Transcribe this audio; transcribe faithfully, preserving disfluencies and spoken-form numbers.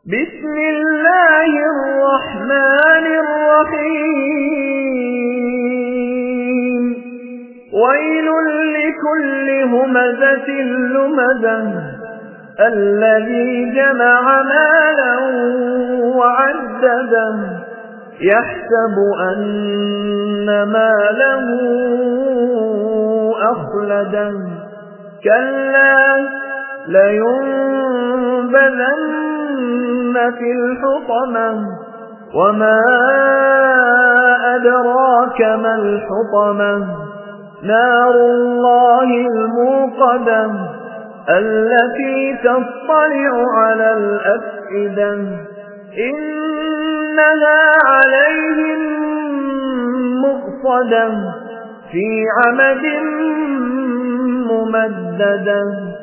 بسم الله الرحمن الرحيم ويل لكل همزة لمزة الذي جمع مالا وعدده يحسب أن ماله أخلده كلا لينبذن في الحطمة وما أدراك ما الحطمة نار الله الموقدة التي تطلع على الأفئدة إنها عليهم مؤصدة في عمد ممددة.